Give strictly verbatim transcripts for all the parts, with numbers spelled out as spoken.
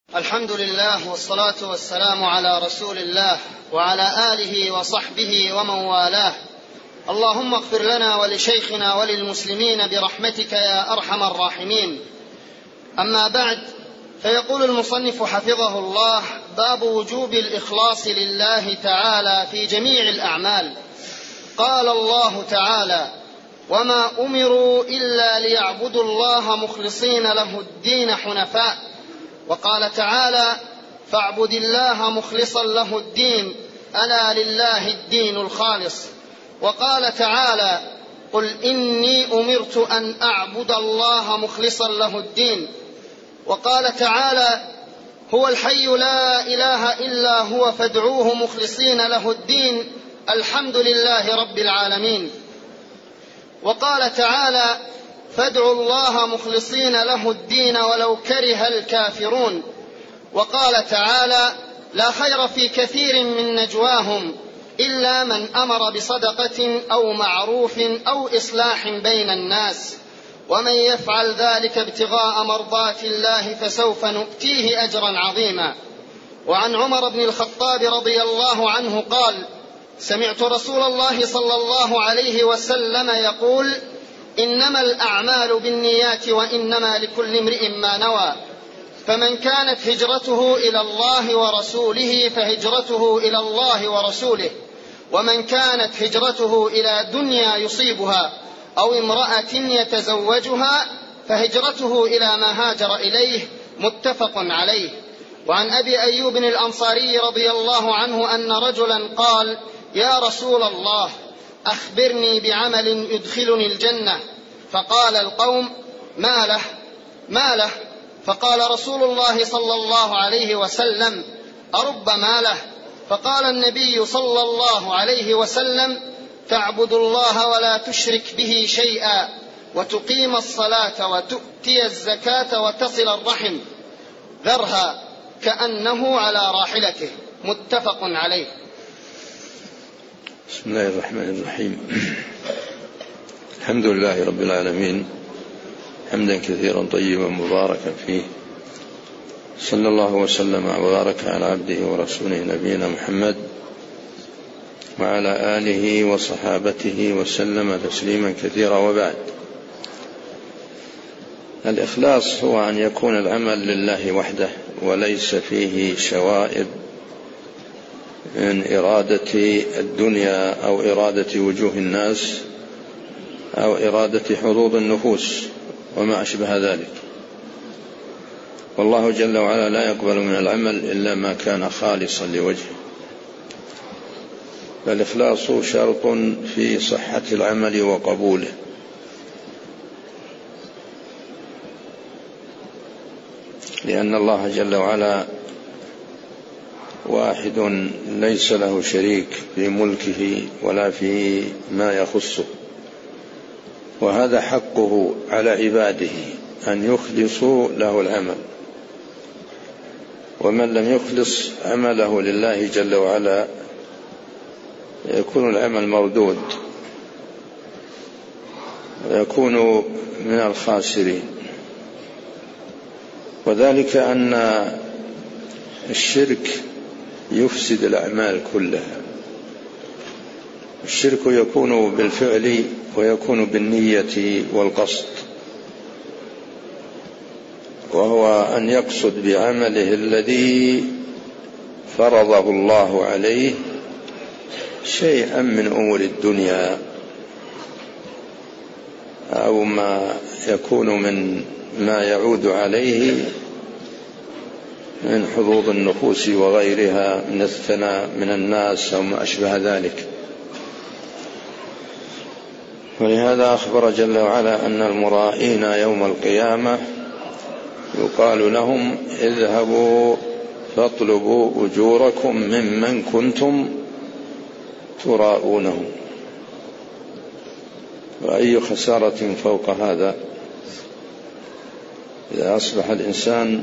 الحمد لله والصلاة والسلام على رسول الله وعلى آله وصحبه ومن والاه. اللهم اغفر لنا ولشيخنا وللمسلمين برحمتك يا أرحم الراحمين. أما بعد، فيقول المصنف حفظه الله: باب وجوب الإخلاص لله تعالى في جميع الأعمال. قال الله تعالى: وما أمروا إلا ليعبدوا الله مخلصين له الدين حنفاء. وقال تعالى: فاعبد الله مخلصا له الدين ألا لله الدين الخالص. وقال تعالى: قل إني أمرت أن أعبد الله مخلصا له الدين. وقال تعالى: هو الحي لا إله إلا هو فادعوه مخلصين له الدين الحمد لله رب العالمين. وقال تعالى: فادعوا الله مخلصين له الدين ولو كره الكافرون. وقال تعالى: لا خير في كثير من نجواهم إلا من أمر بصدقة أو معروف أو إصلاح بين الناس، ومن يفعل ذلك ابتغاء مرضات الله فسوف نؤتيه أجرا عظيما. وعن عمر بن الخطاب رضي الله عنه قال: سمعت رسول الله صلى الله عليه وسلم يقول: إنما الأعمال بالنيات وإنما لكل امرئ ما نوى، فمن كانت هجرته إلى الله ورسوله فهجرته إلى الله ورسوله، ومن كانت هجرته إلى دنيا يصيبها أو امرأة يتزوجها فهجرته إلى ما هاجر إليه، متفق عليه. وعن أبي أيوب الأنصاري رضي الله عنه أن رجلا قال: يا رسول الله، أخبرني بعمل يدخلني الجنة. فقال القوم: ما له ما له؟ فقال رسول الله صلى الله عليه وسلم: أرب ما له؟ فقال النبي صلى الله عليه وسلم: تعبد الله ولا تشرك به شيئا، وتقيم الصلاة وتؤتي الزكاة وتصل الرحم، ذرها كأنه على راحلته، متفق عليه. بسم الله الرحمن الرحيم. الحمد لله رب العالمين، حمدا كثيرا طيبا مباركا فيه، صلى الله وسلم وبارك على عبده ورسوله نبينا محمد وعلى آله وصحابته وسلم تسليما كثيرا. وبعد، الإخلاص هو أن يكون العمل لله وحده وليس فيه شوائب من إرادة الدنيا أو إرادة وجوه الناس أو إرادة حظوظ النفوس وما أشبه ذلك. والله جل وعلا لا يقبل من العمل إلا ما كان خالصا لوجهه، فالإخلاص شرط في صحة العمل وقبوله. لأن الله جل وعلا واحد ليس له شريك في ملكه ولا في ما يخصه، وهذا حقه على عباده أن يخلصوا له العمل، ومن لم يخلص عمله لله جل وعلا يكون العمل مردود ويكون من الخاسرين. وذلك أن الشرك يفسد الأعمال كلها. الشرك يكون بالفعل ويكون بالنية والقصد، وهو أن يقصد بعمله الذي فرضه الله عليه شيئا من أمور الدنيا أو ما يكون من ما يعود عليه من حظوظ النفوس وغيرها من الثناء من الناس أو ما أشبه ذلك. ولهذا أخبر جل وعلا أن المرائين يوم القيامة يقال لهم: اذهبوا فاطلبوا أجوركم ممن كنتم تراءونه. وأي خسارة فوق هذا إذا أصبح الإنسان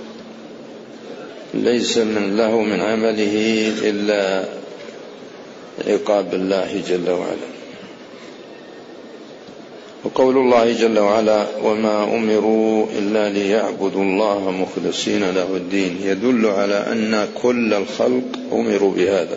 ليس من له من عمله إلا عقاب الله جل وعلا. وقول الله جل وعلا وما أمروا إلا ليعبدوا الله مخلصين له الدين يدل على أن كل الخلق أمروا بهذا،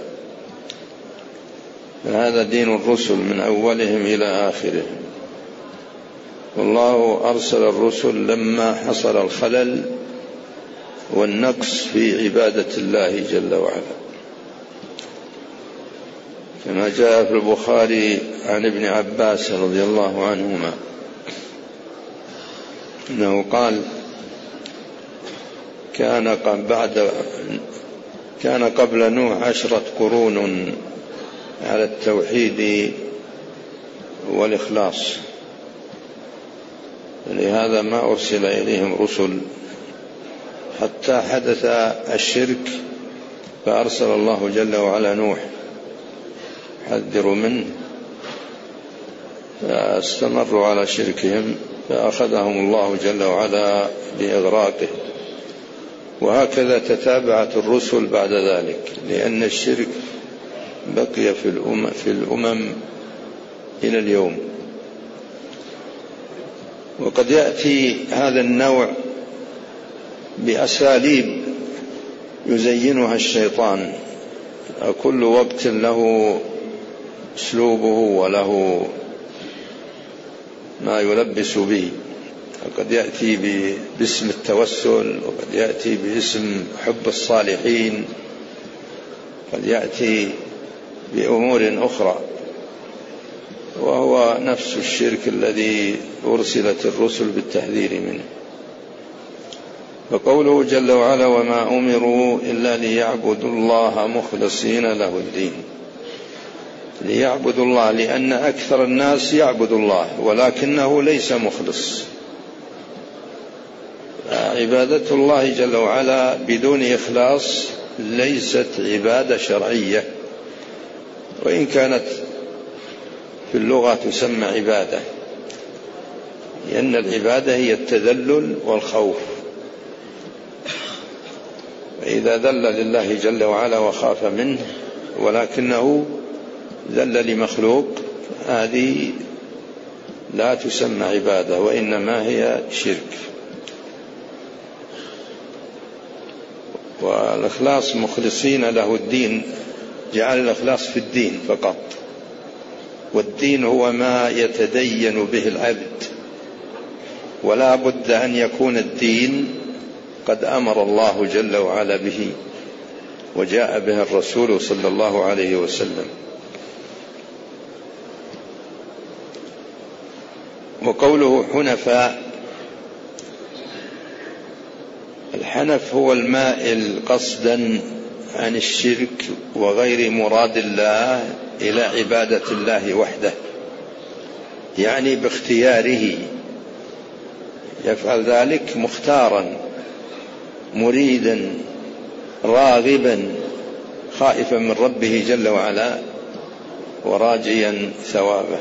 هذا دين الرسل من أولهم إلى آخرهم. والله أرسل الرسل لما حصل الخلل والنقص في عبادة الله جل وعلا، كما جاء في البخاري عن ابن عباس رضي الله عنهما أنه قال كان بعد كان قبل نوح عشرة قرون على التوحيد والإخلاص، لهذا ما أرسل إليهم رسل حتى حدث الشرك فأرسل الله جل وعلا نوح حذروا منه، فاستمروا على شركهم فأخذهم الله جل وعلا بإغراقه. وهكذا تتابعت الرسل بعد ذلك، لأن الشرك بقي في الأمم, في الأمم إلى اليوم. وقد يأتي هذا النوع بأساليب يزينها الشيطان، كل وقت له أسلوبه وله ما يلبس به. قد يأتي باسم التوسل، وقد يأتي باسم حب الصالحين، قد يأتي بأمور أخرى، وهو نفس الشرك الذي أرسلت الرسل بالتحذير منه. فقوله جل وعلا وما أمروا إلا ليعبدوا الله مخلصين له الدين، ليعبدوا الله، لأن أكثر الناس يعبد الله ولكنه ليس مخلص. عبادة الله جل وعلا بدون إخلاص ليست عبادة شرعية، وإن كانت في اللغة تسمى عبادة، لأن العبادة هي التذلل والخوف. فإذا ذل لله جل وعلا وخاف منه ولكنه ذل لمخلوق، هذه لا تسمى عبادة وإنما هي شرك. والإخلاص مخلصين له الدين، جعل الإخلاص في الدين فقط، والدين هو ما يتدين به العبد، ولا بد أن يكون الدين قد أمر الله جل وعلا به وجاء به الرسول صلى الله عليه وسلم. وقوله حنفاء، الحنف هو المائل قصدا عن الشرك وغير مراد الله إلى عبادة الله وحده، يعني باختياره يفعل ذلك مختارا مريدا راغبا خائفا من ربه جل وعلا وراجيا ثوابه.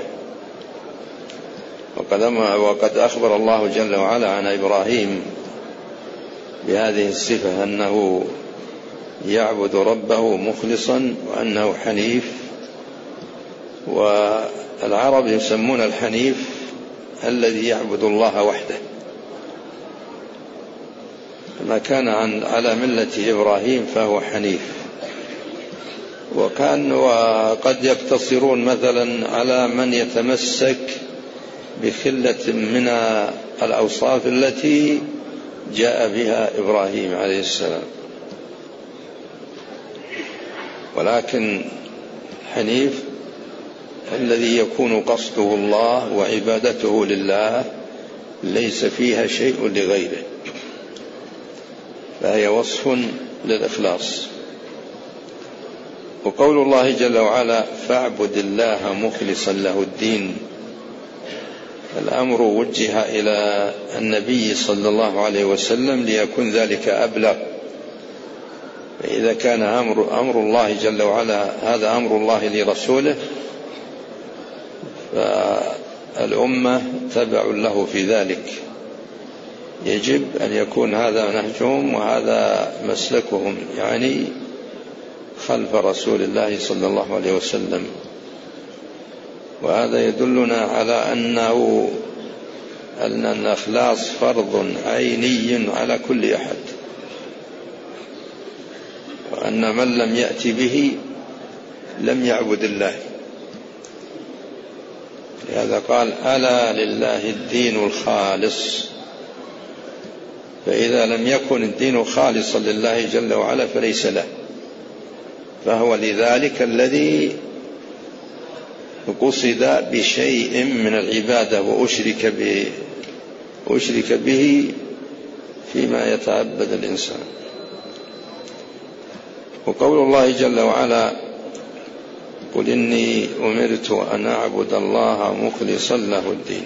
وقد أخبر الله جل وعلا عن إبراهيم بهذه الصفة، أنه يعبد ربه مخلصا وأنه حنيف. والعرب يسمون الحنيف الذي يعبد الله وحده، ما كان على ملة إبراهيم فهو حنيف. وكان وقد يقتصرون مثلا على من يتمسك بخلة من الأوصاف التي جاء بها إبراهيم عليه السلام، ولكن حنيف الذي يكون قصده الله وعبادته لله ليس فيها شيء لغيره، فهي وصف للإخلاص. وقول الله جل وعلا فاعبد الله مخلصا له الدين، الأمر وجه إلى النبي صلى الله عليه وسلم ليكون ذلك أبلغ. فإذا كان أمر, أمر الله جل وعلا هذا أمر الله لرسوله، فالأمة تبع له في ذلك، يجب أن يكون هذا نهجهم وهذا مسلكهم، يعني خلف رسول الله صلى الله عليه وسلم. وهذا يدلنا على أنه أن الإخلاص فرض عيني على كل أحد، وأن من لم يأتي به لم يعبد الله. لهذا قال: ألا لله الدين الخالص. فإذا لم يكن الدين خالصا لله جل وعلا فليس له، فهو لذلك الذي قصد بشيء من العبادة وأشرك به, أشرك به فيما يتعبد الإنسان. وقول الله جل وعلا: قل إني أمرت أن أعبد الله مخلصا له الدين،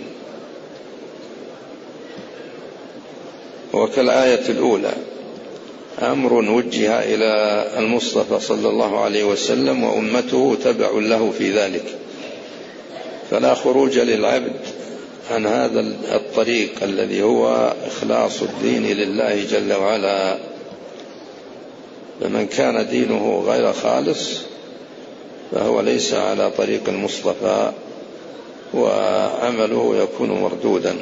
وكالآية الأولى أمر وجه إلى المصطفى صلى الله عليه وسلم وأمته تبع له في ذلك، فلا خروج للعبد عن هذا الطريق الذي هو إخلاص الدين لله جل وعلا. فمن كان دينه غير خالص فهو ليس على طريق المصطفى، وعمله يكون مردودا.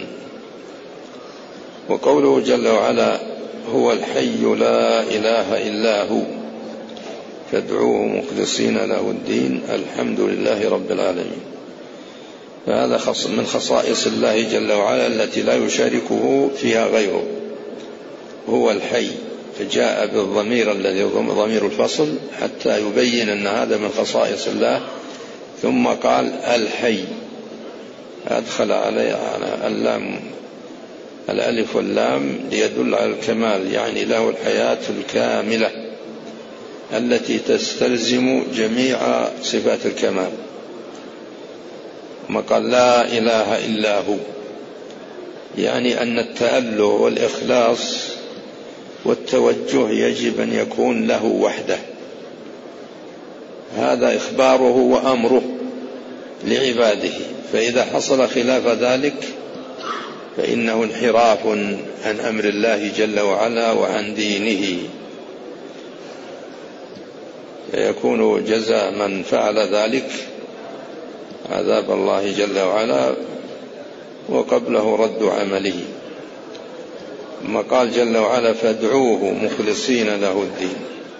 وقوله جل وعلا: هو الحي لا إله إلا هو فادعوه مخلصين له الدين الحمد لله رب العالمين. فهذا من خصائص الله جل وعلا التي لا يشاركه فيها غيره. هو الحي، فجاء بالضمير الذي هو ضمير الفصل حتى يبين أن هذا من خصائص الله، ثم قال الحي، أدخل عليه على اللام الألف واللام ليدل على الكمال، يعني له الحياة الكاملة التي تستلزم جميع صفات الكمال. ما قال لا إله إلا هو، يعني أن التأله والإخلاص والتوجه يجب أن يكون له وحده. هذا إخباره وأمره لعباده، فإذا حصل خلاف ذلك فإنه انحراف عن أمر الله جل وعلا وعن دينه، فيكون جزاء من فعل ذلك عذاب الله جل وعلا، وقبله رد عمله. ثم قال جل وعلا: فادعوه مخلصين له الدين.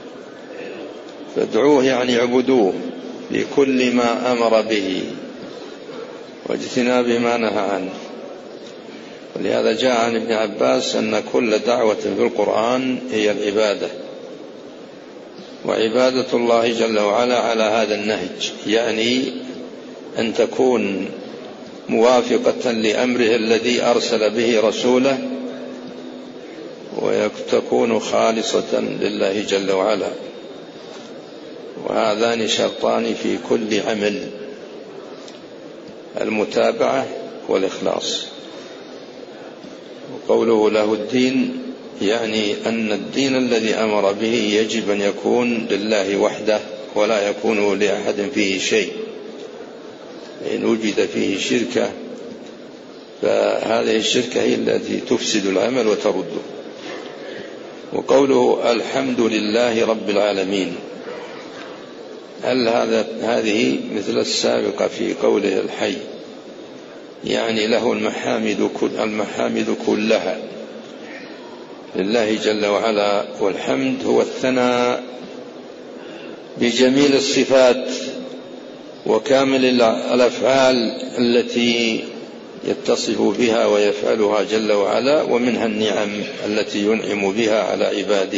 فادعوه يعني اعبدوه بكل ما أمر به واجتناب ما نهى عنه. ولهذا جاء عن ابن عباس أن كل دعوة في القرآن هي العبادة، وعبادة الله جل وعلا على هذا النهج، يعني أن تكون موافقة لأمره الذي أرسل به رسوله، وتكون خالصة لله جل وعلا. وهذان شرطان في كل عمل: المتابعة والإخلاص. وقوله له الدين يعني أن الدين الذي أمر به يجب أن يكون لله وحده، ولا يكون لأحد فيه شيء. إن وجد فيه شركة فهذه الشركة هي التي تفسد العمل وترده. وقوله الحمد لله رب العالمين، هل هذا هذه مثل السابقة في قوله الحي، يعني له المحامد, كل المحامد كلها لله جل وعلا. والحمد هو الثناء بجميل الصفات وكامل الأفعال التي يتصف بها ويفعلها جل وعلا، ومنها النعم التي ينعم بها على عباده.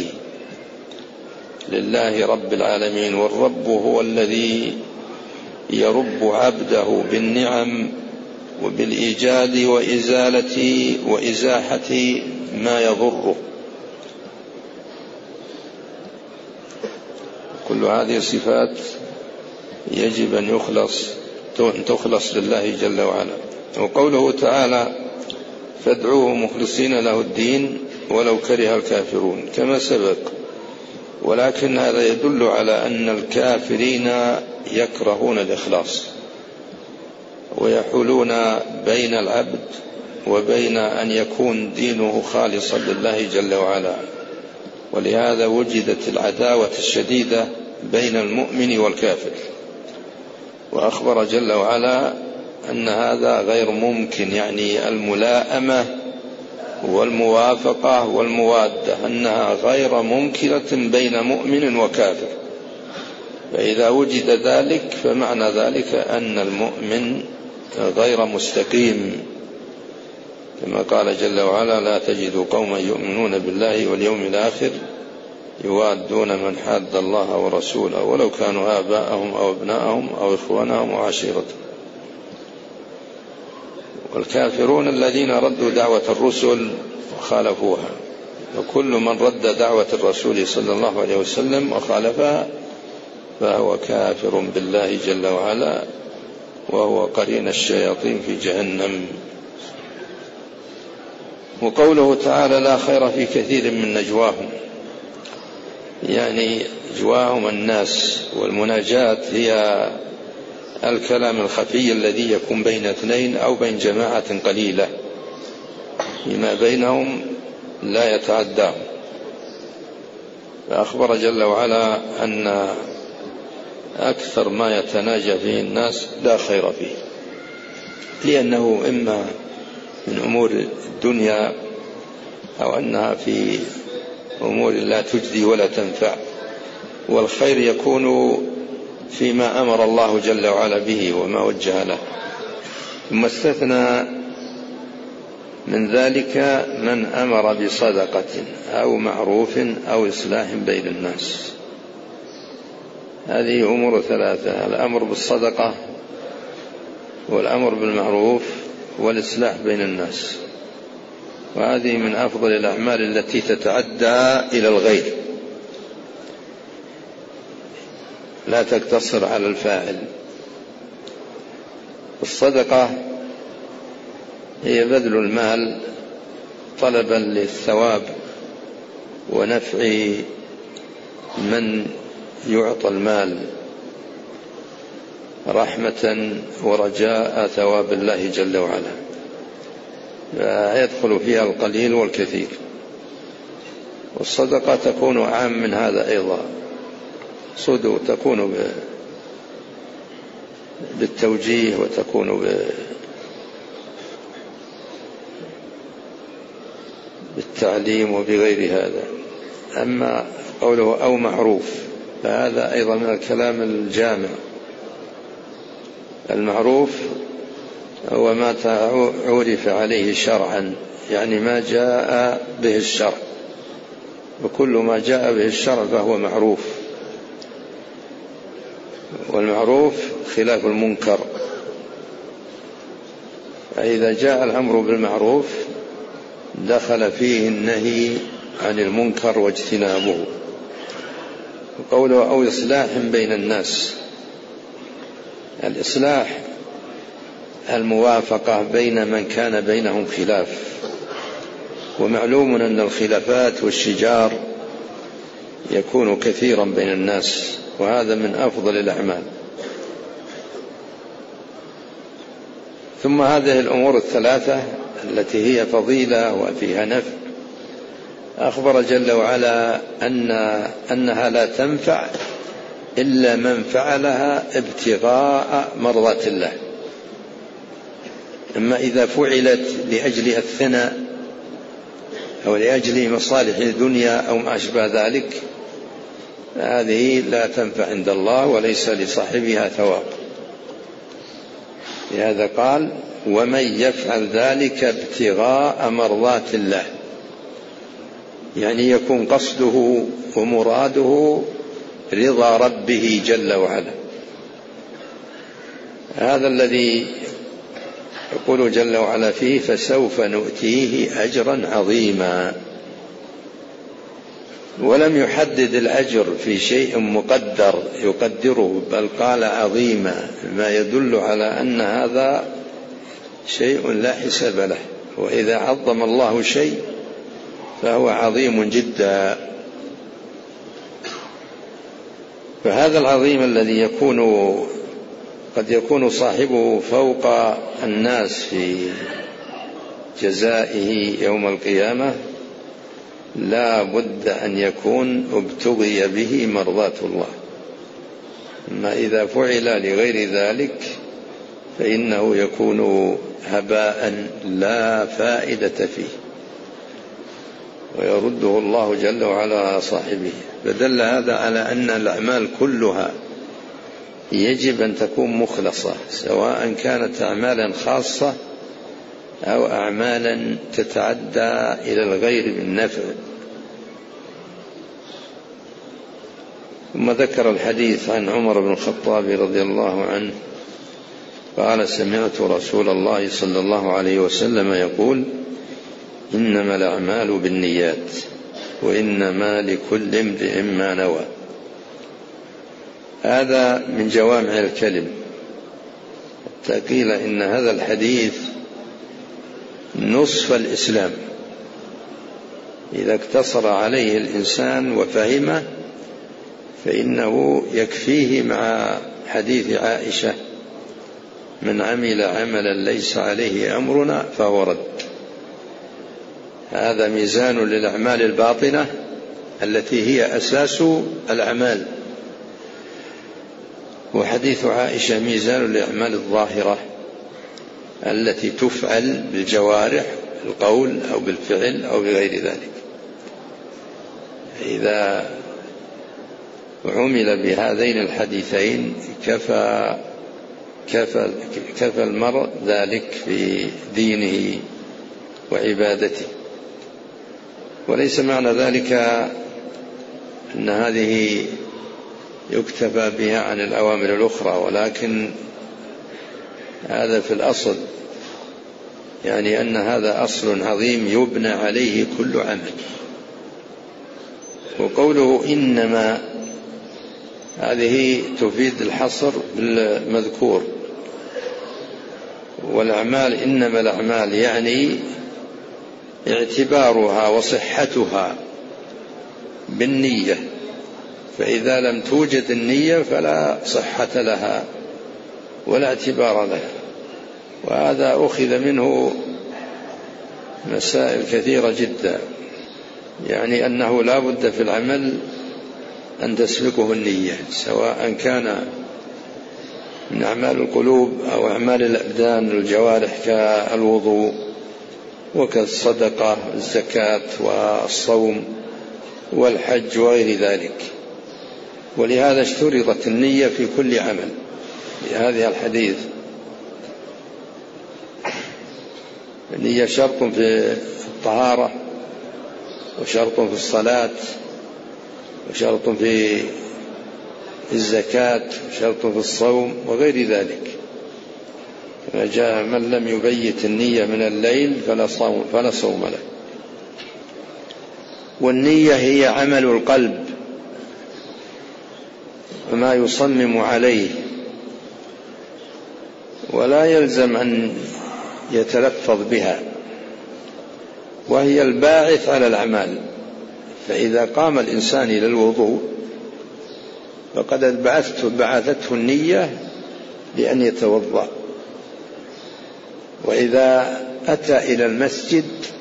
لله رب العالمين، والرب هو الذي يرب عبده بالنعم وبالإيجاد وإزالة وإزاحة ما يضره. كل هذه الصفات يجب أن يخلص تخلص لله جل وعلا. وقوله تعالى: فادعوه مخلصين له الدين ولو كره الكافرون، كما سبق. ولكن هذا يدل على أن الكافرين يكرهون الإخلاص، ويحولون بين العبد وبين أن يكون دينه خالصا لله جل وعلا. ولهذا وجدت العداوة الشديدة بين المؤمن والكافر. وأخبر جل وعلا أن هذا غير ممكن، يعني الملائمة والموافقة والموادة أنها غير ممكنة بين مؤمن وكافر. فإذا وجد ذلك فمعنى ذلك أن المؤمن غير مستقيم، كما قال جل وعلا: لا تجد قوما يؤمنون بالله واليوم الآخر يوادون من حاد الله ورسوله ولو كانوا آباءهم أو ابناءهم أو إخوانهم أو عشيرتهم. والكافرون الذين ردوا دعوة الرسل وخالفوها، وكل من رد دعوة الرسول صلى الله عليه وسلم وخالفها فهو كافر بالله جل وعلا، وهو قرين الشياطين في جهنم. وقوله تعالى: لا خير في كثير من نجواهم، يعني نجواهم الناس، والمناجاة هي الكلام الخفي الذي يكون بين اثنين أو بين جماعة قليلة فيما بينهم لا يتعداهم. فأخبر جل وعلا أن أكثر ما يتناجى فيه الناس لا خير فيه، لأنه إما من أمور الدنيا أو أنها في أمور لا تجدي ولا تنفع، والخير يكون فيما أمر الله جل وعلا به وما وجه له. ثم استثنى من ذلك من أمر بصدقة أو معروف أو إصلاح بين الناس. هذه أمور ثلاثة: الأمر بالصدقة والأمر بالمعروف والإصلاح بين الناس، وهذه من أفضل الأعمال التي تتعدى إلى الغير، لا تقتصر على الفاعل. الصدقة هي بذل المال طلبا للثواب ونفع من يعطى المال، رحمة ورجاء ثواب الله جل وعلا، فيدخل فيها القليل والكثير. والصدقة تكون أعم من هذا أيضا، صدق تكون بالتوجيه وتكون بالتعليم وبغير هذا. أما قوله أو معروف فهذا أيضا من الكلام الجامع. المعروف هو ما عرف عليه شرعا، يعني ما جاء به الشرع، وكل ما جاء به الشرع فهو معروف. والمعروف خلاف المنكر، فإذا جاء الأمر بالمعروف دخل فيه النهي عن المنكر واجتنابه. وقوله أو إصلاح بين الناس، الإصلاح الموافقة بين من كان بينهم خلاف، ومعلوم أن الخلافات والشجار يكون كثيرا بين الناس، وهذا من أفضل الأعمال. ثم هذه الأمور الثلاثة التي هي فضيلة وفيها نفع أخبر جل وعلا أن أنها لا تنفع إلا من فعلها ابتغاء مرضات الله. أما إذا فعلت لأجل الثناء أو لأجل مصالح الدنيا أو ما أشبه ذلك هذه لا تنفع عند الله وليس لصاحبها ثواب. لهذا قال ومن يفعل ذلك ابتغاء مرضات الله، يعني يكون قصده ومراده رضا ربه جل وعلا. هذا الذي يقول جل وعلا فيه فسوف نؤتيه أجرا عظيما، ولم يحدد الأجر في شيء مقدر يقدره، بل قال عظيما، ما يدل على أن هذا شيء لا حساب له، وإذا عظم الله شيء فهو عظيم جدا. فهذا العظيم الذي يكون قد يكون صاحبه فوق الناس في جزائه يوم القيامة لا بد أن يكون ابتغي به مرضات الله. أما إذا فعل لغير ذلك فإنه يكون هباء لا فائدة فيه ويرده الله جل وعلا على صاحبه. فدل هذا على أن الأعمال كلها يجب أن تكون مخلصة، سواء كانت أعمالا خاصة أو أعمالا تتعدى إلى الغير بالنفع. ثم ذكر الحديث عن عمر بن الخطاب رضي الله عنه قال: سمعت رسول الله صلى الله عليه وسلم يقول: إنما الأعمال بالنيات وإنما لكل امرئ ما نوى. هذا من جوامع الكلم، حتى قيل إن هذا الحديث نصف الإسلام، إذا اقتصر عليه الإنسان وفهمه فإنه يكفيه مع حديث عائشة: من عمل عملا ليس عليه أمرنا فهو رد. هذا ميزان للأعمال الباطنة التي هي أساس الأعمال، وحديث عائشة ميزان للأعمال الظاهرة التي تفعل بالجوارح، القول أو بالفعل أو بغير ذلك. إذا عمل بهذين الحديثين كفى كفى كفى المرء ذلك في دينه وعبادته. وليس معنى ذلك أن هذه يكتفى بها عن الأوامر الأخرى، ولكن هذا في الأصل، يعني أن هذا أصل عظيم يبنى عليه كل عمل. وقوله إنما هذه تفيد الحصر بالمذكور، والأعمال إنما الأعمال يعني اعتبارها وصحتها بالنية، فإذا لم توجد النية فلا صحة لها ولا اعتبار لها. وهذا أخذ منه مسائل كثيرة جدا، يعني أنه لا بد في العمل أن تسبقه النية، سواء كان من أعمال القلوب أو أعمال الأبدان والجوارح كالوضوء وكالصدقة والزكاة والصوم والحج وغير ذلك. ولهذا اشترطت النية في كل عمل بهذه الحديث. النية شرط في الطهارة، وشرط في الصلاة، وشرط في الزكاة، وشرط في الصوم وغير ذلك. فجاء من لم يبيت النية من الليل فلا صوم, فلا صوم له. والنية هي عمل القلب وما يصمم عليه، ولا يلزم أن يتلفظ بها، وهي الباعث على الأعمال. فإذا قام الإنسان إلى الوضوء فقد بعثته النية لأن يتوضأ، وإذا أتى إلى المسجد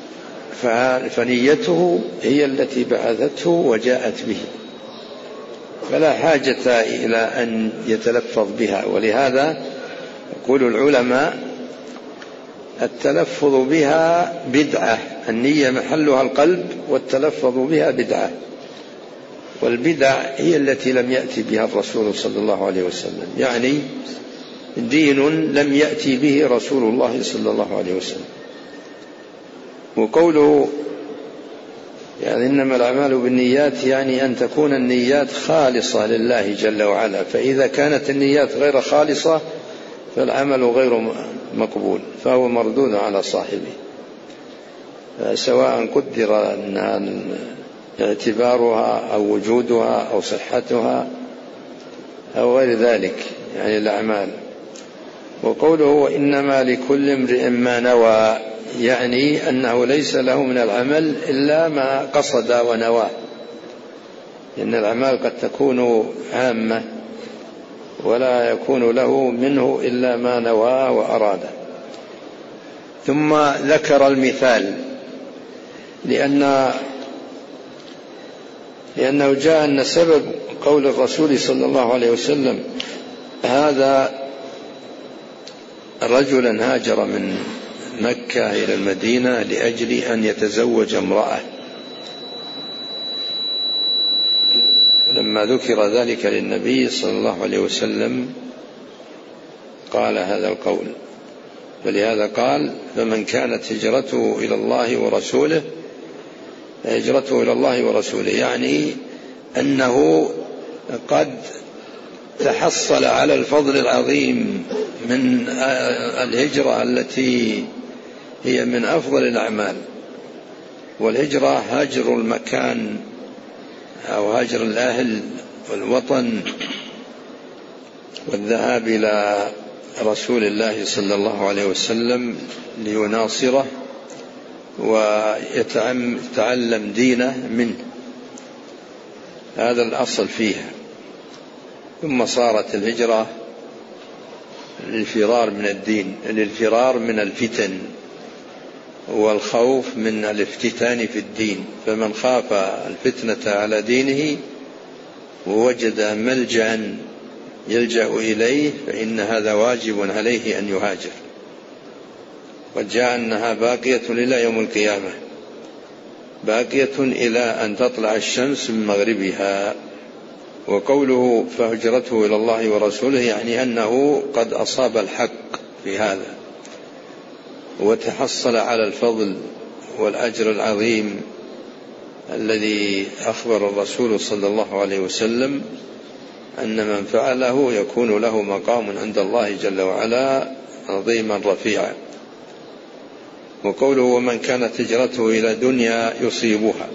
فنيته هي التي بعثته وجاءت به، فلا حاجة إلى أن يتلفظ بها. ولهذا يقول العلماء: التلفظ بها بدعة، النية محلها القلب والتلفظ بها بدعة. والبدع هي التي لم يأتي بها الرسول صلى الله عليه وسلم، يعني دين لم يأتي به رسول الله صلى الله عليه وسلم. وقوله يعني إنما الأعمال بالنيات، يعني أن تكون النيات خالصة لله جل وعلا، فإذا كانت النيات غير خالصة فالعمل غير مقبول، فهو مردود على صاحبه، سواء قدر أن اعتبارها أو وجودها أو صحتها أو غير ذلك، يعني الأعمال. وقوله إنما لكل امرئ ما نوى، يعني أنه ليس له من العمل إلا ما قصد ونواه، إن الأعمال قد تكون عامة ولا يكون له منه إلا ما نواه وأراده. ثم ذكر المثال، لأن لأنه جاء أن سبب قول الرسول صلى الله عليه وسلم هذا رجلا هاجر من مكة إلى المدينة لأجل أن يتزوج امرأة. لما ذكر ذلك للنبي صلى الله عليه وسلم قال هذا القول، فلهذا قال: فمن كانت هجرته إلى الله ورسوله هجرته إلى الله ورسوله، يعني أنه قد تحصل على الفضل العظيم من الهجرة التي هي من أفضل الأعمال. والهجرة هجر المكان أو هجر الأهل والوطن والذهاب إلى رسول الله صلى الله عليه وسلم ليناصره ويتعلم دينه منه، هذا الأصل فيها. ثم صارت الهجرة للفرار من الدين، للفرار من الفتن والخوف من الافتتان في الدين. فمن خاف الفتنة على دينه ووجد ملجأ يلجأ إليه فإن هذا واجب عليه أن يهاجر. وجاء أنها باقية إلى يوم القيامة، باقية إلى أن تطلع الشمس من مغربها. وقوله فهجرته إلى الله ورسوله يعني أنه قد أصاب الحق في هذا وتحصل على الفضل والأجر العظيم الذي أخبر الرسول صلى الله عليه وسلم أن من فعله يكون له مقام عند الله جل وعلا عظيما رفيعا. وقوله ومن كانت هجرته إلى دنيا يصيبها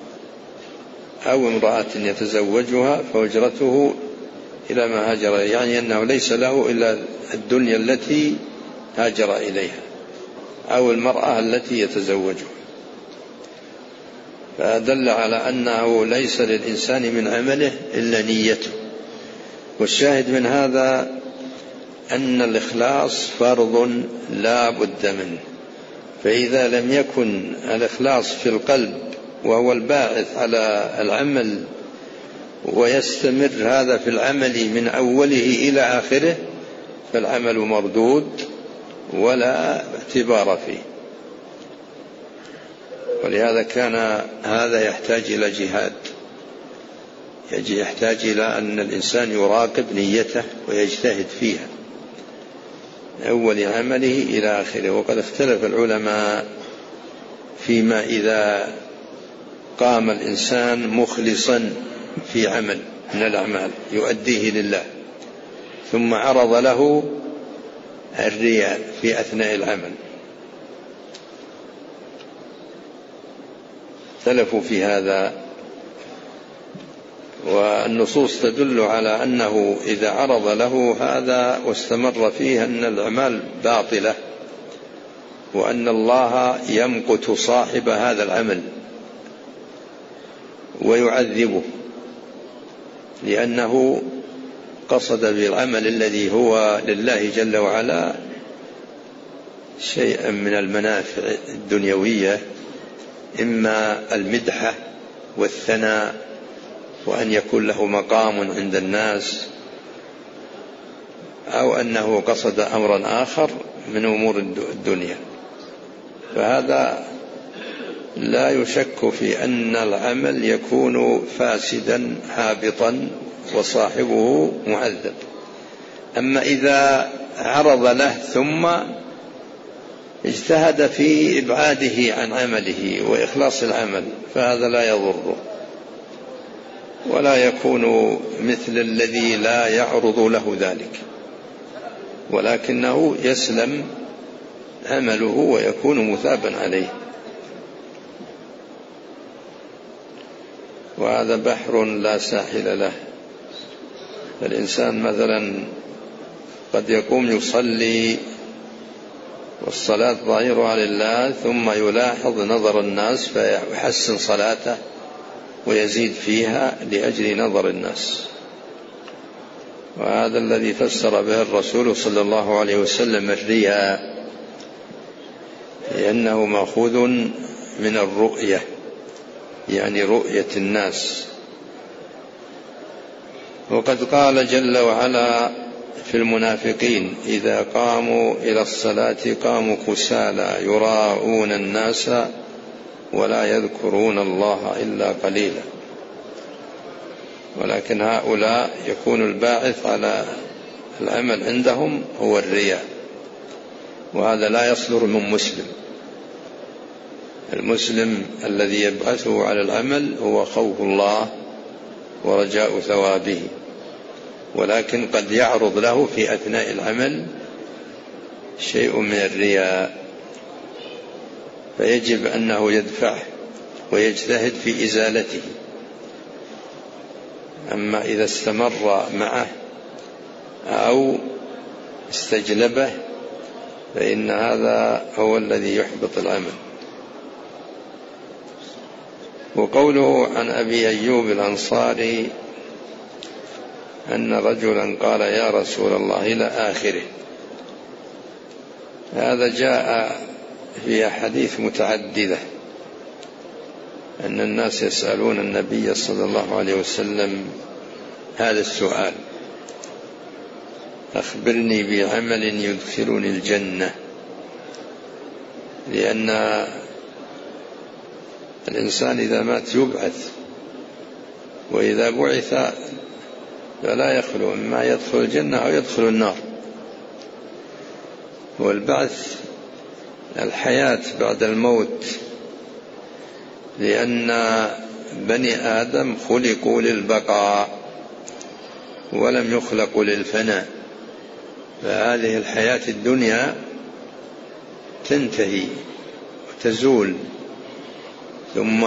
أو امرأة يتزوجها فهجرته إلى ما هاجر، يعني أنه ليس له إلا الدنيا التي هاجر إليها أو المرأة التي يتزوجها. فدل على أنه ليس للإنسان من عمله إلا نيته. والشاهد من هذا أن الإخلاص فرض لا بد منه، فإذا لم يكن الإخلاص في القلب وهو الباعث على العمل ويستمر هذا في العمل من أوله إلى آخره فالعمل مردود ولا اعتبار فيه. ولهذا كان هذا يحتاج إلى جهاد، يحتاج إلى أن الإنسان يراقب نيته ويجتهد فيها أول عمله إلى آخره. وقد اختلف العلماء فيما إذا قام الإنسان مخلصا في عمل من الأعمال يؤديه لله ثم عرض له الرياء في أثناء العمل، اختلفوا في هذا. والنصوص تدل على أنه إذا عرض له هذا واستمر فيه أن الأعمال باطلة وأن الله يمقت صاحب هذا العمل ويعذبه لأنه قصد بالعمل الذي هو لله جل وعلا شيئا من المنافع الدنيوية، إما المدحة والثناء وأن يكون له مقام عند الناس، أو أنه قصد أمرا آخر من أمور الدنيا. فهذا لا يشك في أن العمل يكون فاسدا حابطا وصاحبه معذب. أما إذا عرض له ثم اجتهد في إبعاده عن عمله وإخلاص العمل فهذا لا يضر ولا يكون مثل الذي لا يعرض له ذلك، ولكنه يسلم عمله ويكون مثابا عليه. وهذا بحر لا ساحل له. الإنسان مثلا قد يقوم يصلي والصلاة ظاهرها لله ثم يلاحظ نظر الناس فيحسن صلاته ويزيد فيها لأجل نظر الناس. وهذا الذي فسر به الرسول صلى الله عليه وسلم الرياء، لأنه مأخوذ من الرؤية، يعني رؤية الناس. وقد قال جل وعلا في المنافقين إذا قاموا إلى الصلاة قاموا كسالى يراءون الناس ولا يذكرون الله إلا قليلا. ولكن هؤلاء يكون الباعث على العمل عندهم هو الرياء، وهذا لا يصدر من مسلم. المسلم الذي يبعثه على العمل هو خوف الله ورجاء ثوابه، ولكن قد يعرض له في أثناء العمل شيء من الرياء، فيجب أنه يدفعه ويجتهد في إزالته. أما إذا استمر معه أو استجلبه فإن هذا هو الذي يحبط العمل. وقوله عن أبي أيوب الأنصاري أن رجلا قال يا رسول الله إلى آخره، هذا جاء في أحاديث متعددة أن الناس يسألون النبي صلى الله عليه وسلم هذا السؤال: أخبرني بعمل يدخلني الجنة. لأن الإنسان إذا مات يبعث، وإذا بعث فلا يخلو إما يدخل الجنة أو يدخل النار. والبعث الحياة بعد الموت، لأن بني آدم خلقوا للبقاء ولم يخلقوا للفناء، فهذه الحياة الدنيا تنتهي وتزول، ثم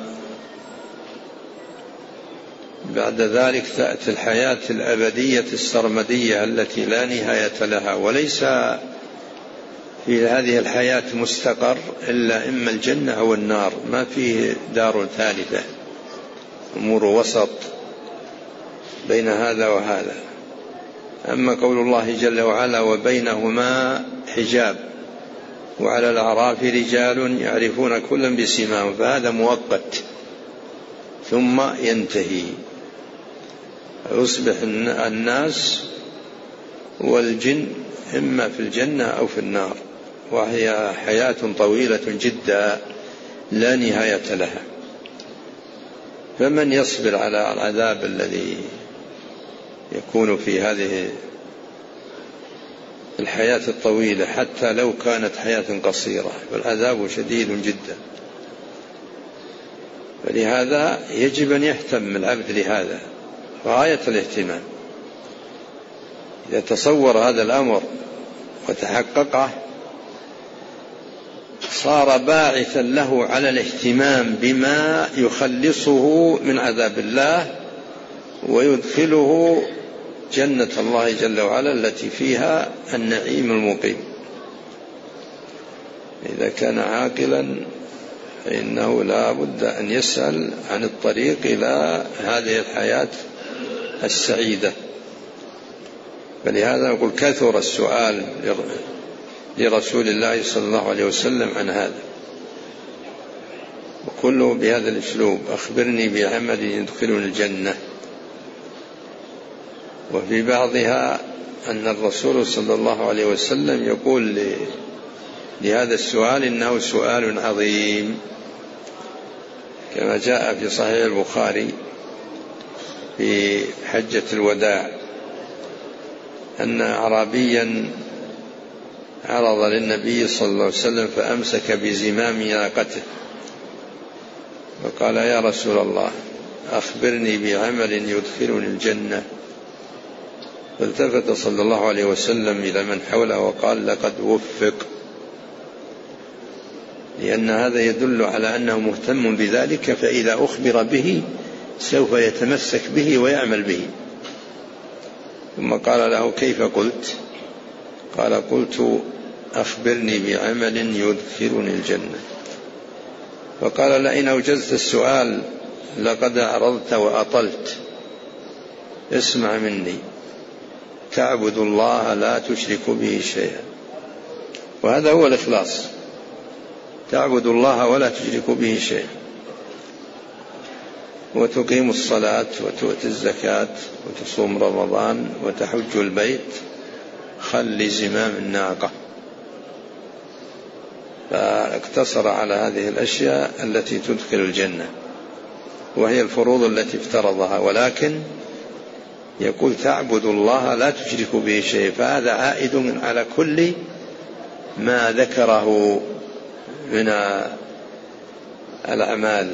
بعد ذلك تأتي الحياة الأبدية السرمدية التي لا نهاية لها. وليس في هذه الحياة مستقر إلا إما الجنة أو النار، ما فيه دار ثالثة، أمور وسط بين هذا وهذا. أما قول الله جل وعلا وبينهما حجاب وعلى الأعراف رجال يعرفون كلا بسيماهم، فهذا مؤقت ثم ينتهي، يصبح الناس والجن إما في الجنة أو في النار، وهي حياة طويلة جدا لا نهاية لها. فمن يصبر على العذاب الذي يكون في هذه الحياة الطويلة حتى لو كانت حياة قصيرة، فالعذاب شديد جدا. فلهذا يجب أن يهتم العبد لهذا غاية الاهتمام. إذا تصور هذا الأمر وتحققه صار باعثا له على الاهتمام بما يخلصه من عذاب الله ويدخله جنة الله جل وعلا التي فيها النعيم المقيم. إذا كان عاقلا فإنه لا بد أن يسأل عن الطريق إلى هذه الحياة السعيدة. فلهذا نقول كثر السؤال لرسول الله صلى الله عليه وسلم عن هذا، وكله بهذا الأسلوب: أخبرني بعمل يدخلني الجنة. وفي بعضها أن الرسول صلى الله عليه وسلم يقول لهذا السؤال إنه سؤال عظيم، كما جاء في صحيح البخاري في حجة الوداع أن أعرابيا عرض للنبي صلى الله عليه وسلم فأمسك بزمام ناقته فقال: يا رسول الله أخبرني بعمل يدخلني الجنة. فالتفت صلى الله عليه وسلم إلى من حوله وقال: لقد وفق، لأن هذا يدل على أنه مهتم بذلك، فإذا أخبر به سوف يتمسك به ويعمل به. ثم قال له: كيف قلت؟ قال: قلت أخبرني بعمل يدخلني الجنة. فقال: لئن أوجزت السؤال لقد أعرضت وأطلت. اسمع مني، تعبد الله لا تشرك به شيئا، وهذا هو الإخلاص، تعبد الله ولا تشرك به شيئا، وتقيم الصلاة وتؤتي الزكاة وتصوم رمضان وتحج البيت خل زمام الناقة، فاقتصر على هذه الأشياء التي تدخل الجنة وهي الفروض التي افترضها، ولكن يقول تعبد الله لا تشرك به شيء، فهذا عائد على كل ما ذكره من الأعمال،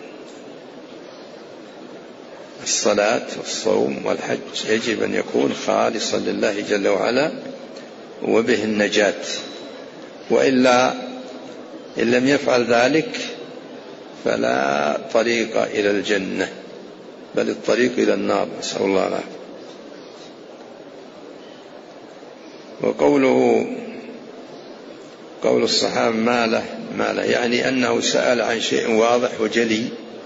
الصلاة والصوم والحج يجب أن يكون خالصا لله جل وعلا وبه النجاة، وإلا إن لم يفعل ذلك فلا طريق إلى الجنة بل الطريق إلى النار، نسأل الله العافية. وقوله قول الصحابة ماله ماله يعني أنه سأل عن شيء واضح وجلي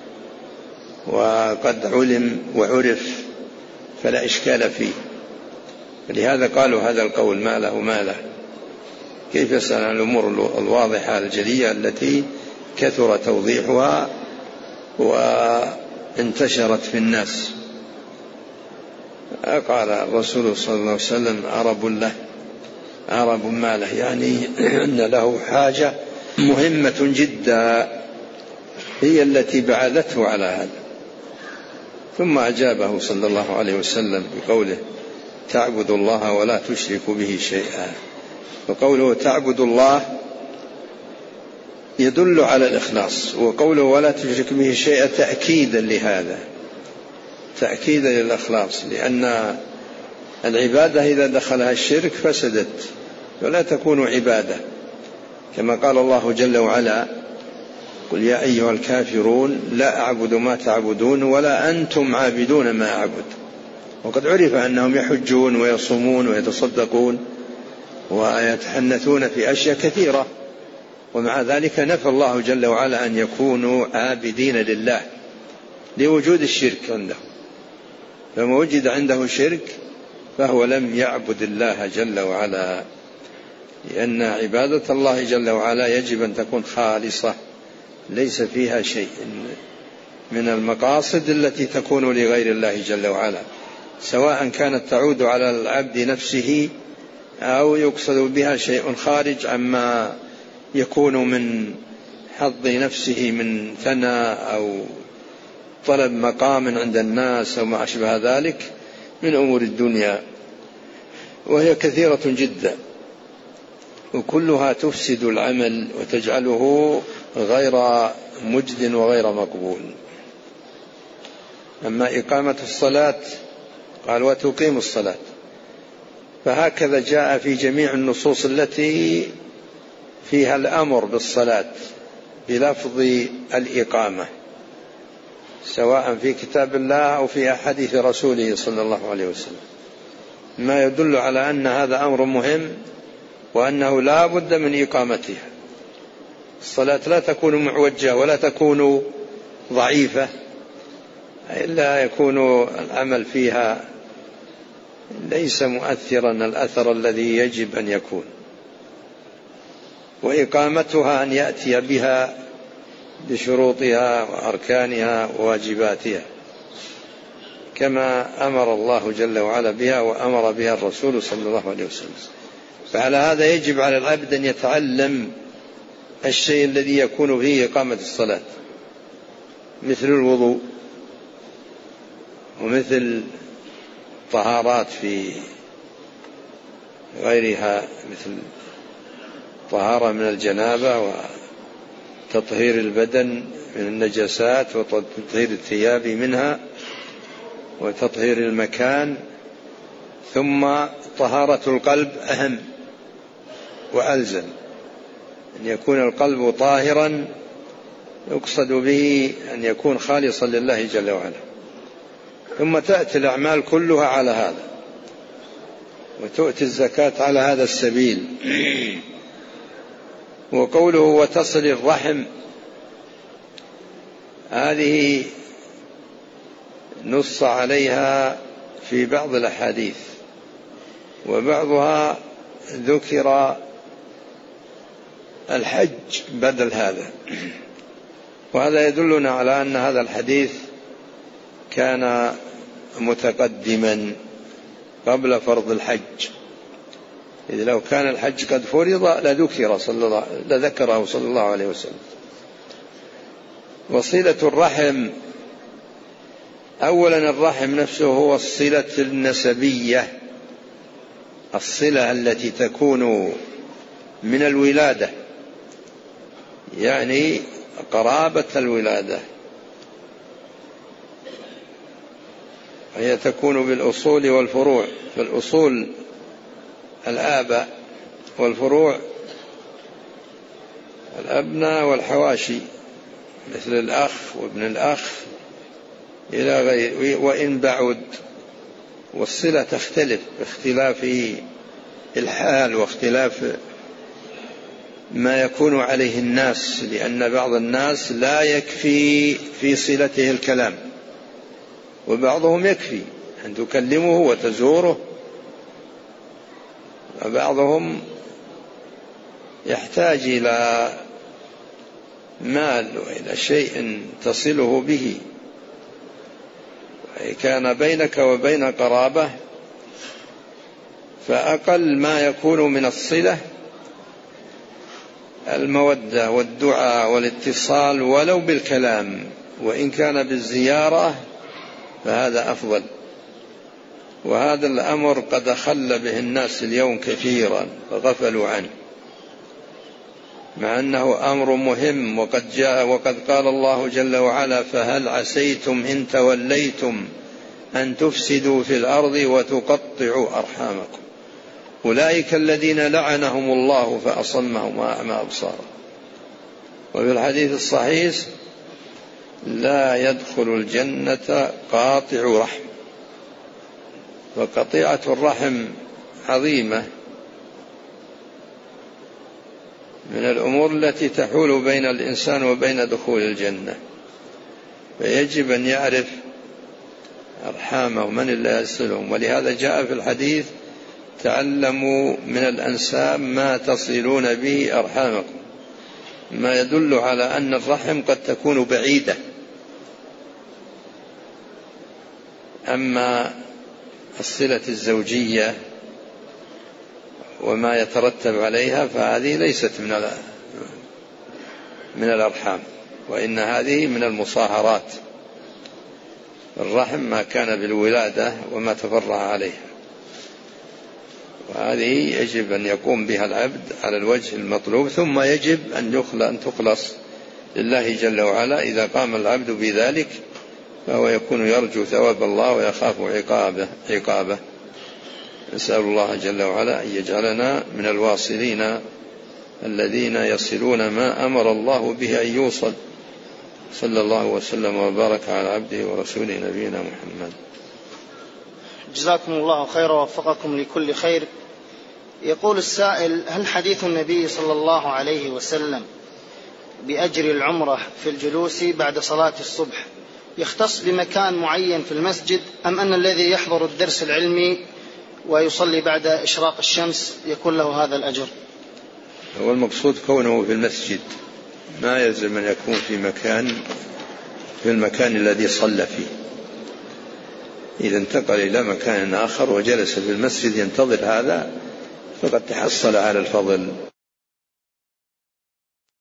وقد علم وعرف فلا إشكال فيه، لهذا قالوا هذا القول ماله ماله. كيف يسأل عن الأمور الواضحة الجلية التي كثر توضيحها وانتشرت في الناس؟ قال الرسول صلى الله عليه وسلم عرب له عرب ماله، يعني أن له حاجة مهمة جدا هي التي بعثته على هذا. ثم أجابه صلى الله عليه وسلم بقوله تعبد الله ولا تشرك به شيئا. وقوله تعبد الله يدل على الإخلاص، وقوله ولا تشرك به شيئا تأكيدا لهذا، تأكيدا للإخلاص، لأن العبادة إذا دخلها الشرك فسدت ولا تكون عبادة، كما قال الله جل وعلا قل يا أيها الكافرون لا أعبد ما تعبدون ولا أنتم عابدون ما أعبد. وقد عرف أنهم يحجون ويصومون ويتصدقون ويتحنثون في أشياء كثيرة، ومع ذلك نفى الله جل وعلا أن يكونوا عابدين لله لوجود الشرك عنده، فما وجد عنده شرك فهو لم يعبد الله جل وعلا، لأن عبادة الله جل وعلا يجب أن تكون خالصة ليس فيها شيء من المقاصد التي تكون لغير الله جل وعلا، سواء كانت تعود على العبد نفسه أو يقصد بها شيء خارج عما يكون من حظ نفسه من ثناء أو طلب مقام عند الناس أو ما أشبه ذلك من أمور الدنيا، وهي كثيرة جدا وكلها تفسد العمل وتجعله غير مجد وغير مقبول. أما إقامة الصلاة قال وتقيم الصلاة، فهكذا جاء في جميع النصوص التي فيها الأمر بالصلاة بلفظ الإقامة، سواء في كتاب الله أو في أحاديث رسوله صلى الله عليه وسلم، ما يدل على أن هذا أمر مهم وأنه لا بد من إقامتها. الصلاة لا تكون معوجة ولا تكون ضعيفة إلا يكون العمل فيها ليس مؤثرا الأثر الذي يجب أن يكون، وإقامتها أن يأتي بها بشروطها وأركانها وواجباتها كما أمر الله جل وعلا بها وأمر بها الرسول صلى الله عليه وسلم. فعلى هذا يجب على العبد أن يتعلم الشيء الذي يكون فيه إقامة الصلاة، مثل الوضوء ومثل طهارات في غيرها، مثل طهارة من الجنابة وتطهير البدن من النجاسات وتطهير الثياب منها وتطهير المكان. ثم طهارة القلب أهم وألزم، أن يكون القلب طاهرا يقصد به أن يكون خالصا لله جل وعلا. ثم تأتي الأعمال كلها على هذا، وتؤتي الزكاة على هذا السبيل. وقوله وتصل الرحم، هذه نص عليها في بعض الأحاديث، وبعضها ذكر الحج بدل هذا، وهذا يدلنا على أن هذا الحديث كان متقدما قبل فرض الحج، إذ لو كان الحج قد فرض لذكر صلى الله لذكره صلى الله عليه وسلم. وصلة الرحم، أولا الرحم نفسه هو الصلة النسبية، الصلة التي تكون من الولادة، يعني قرابة الولادة، هي تكون بالأصول والفروع. فالأصول الآباء، والفروع الأبناء والحواشي مثل الأخ وابن الأخ إلى غير، وإن بعد. والصلة تختلف باختلاف الحال واختلاف ما يكون عليه الناس، لأن بعض الناس لا يكفي في صلته الكلام، وبعضهم يكفي أن تكلمه وتزوره، وبعضهم يحتاج إلى مال وإلى شيء تصله به. كان بينك وبين قرابة فأقل ما يكون من الصلة المودة والدعاء والاتصال ولو بالكلام، وإن كان بالزيارة فهذا أفضل. وهذا الأمر قد أخل به الناس اليوم كثيرا فغفلوا عنه، مع أنه أمر مهم. وقد جاء وقد قال الله جل وعلا: فهل عسيتم إن توليتم أن تفسدوا في الأرض وتقطعوا أرحامكم أولئك الذين لعنهم الله فأصمهم وأعمى أبصارهم. وفي الحديث الصحيح: لا يدخل الجنة قاطع رحم. وقطيعة الرحم عظيمة من الأمور التي تحول بين الإنسان وبين دخول الجنة، فيجب أن يعرف أرحامه من الله يصلهم. ولهذا جاء في الحديث: تعلموا من الأنساب ما تصلون به أرحامكم، ما يدل على أن الرحم قد تكون بعيدة. أما الصلة الزوجية وما يترتب عليها فهذه ليست من من الأرحام، وإن هذه من المصاهرات. الرحم ما كان بالولادة وما تفرع عليها، وهذه يجب أن يقوم بها العبد على الوجه المطلوب، ثم يجب أن تخلص لله جل وعلا. إذا قام العبد بذلك فهو يكون يرجو ثواب الله ويخاف عقابه عقابه نسأل الله جل وعلا أن يجعلنا من الواصلين الذين يصلون ما أمر الله به أن يوصل. صلى الله وسلم وبارك على عبده ورسوله نبينا محمد. جزاكم الله خيرا ووفقكم لكل خير. يقول السائل: هل حديث النبي صلى الله عليه وسلم بأجر العمرة في الجلوس بعد صلاة الصبح يختص بمكان معين في المسجد، أم أن الذي يحضر الدرس العلمي ويصلي بعد إشراق الشمس يكون له هذا الأجر؟ هو المقصود كونه في المسجد، ما يلزم أن يكون في مكان في المكان الذي صلى فيه. إذا انتقل إلى مكان آخر وجلس في المسجد ينتظر هذا فقد تحصل على الفضل.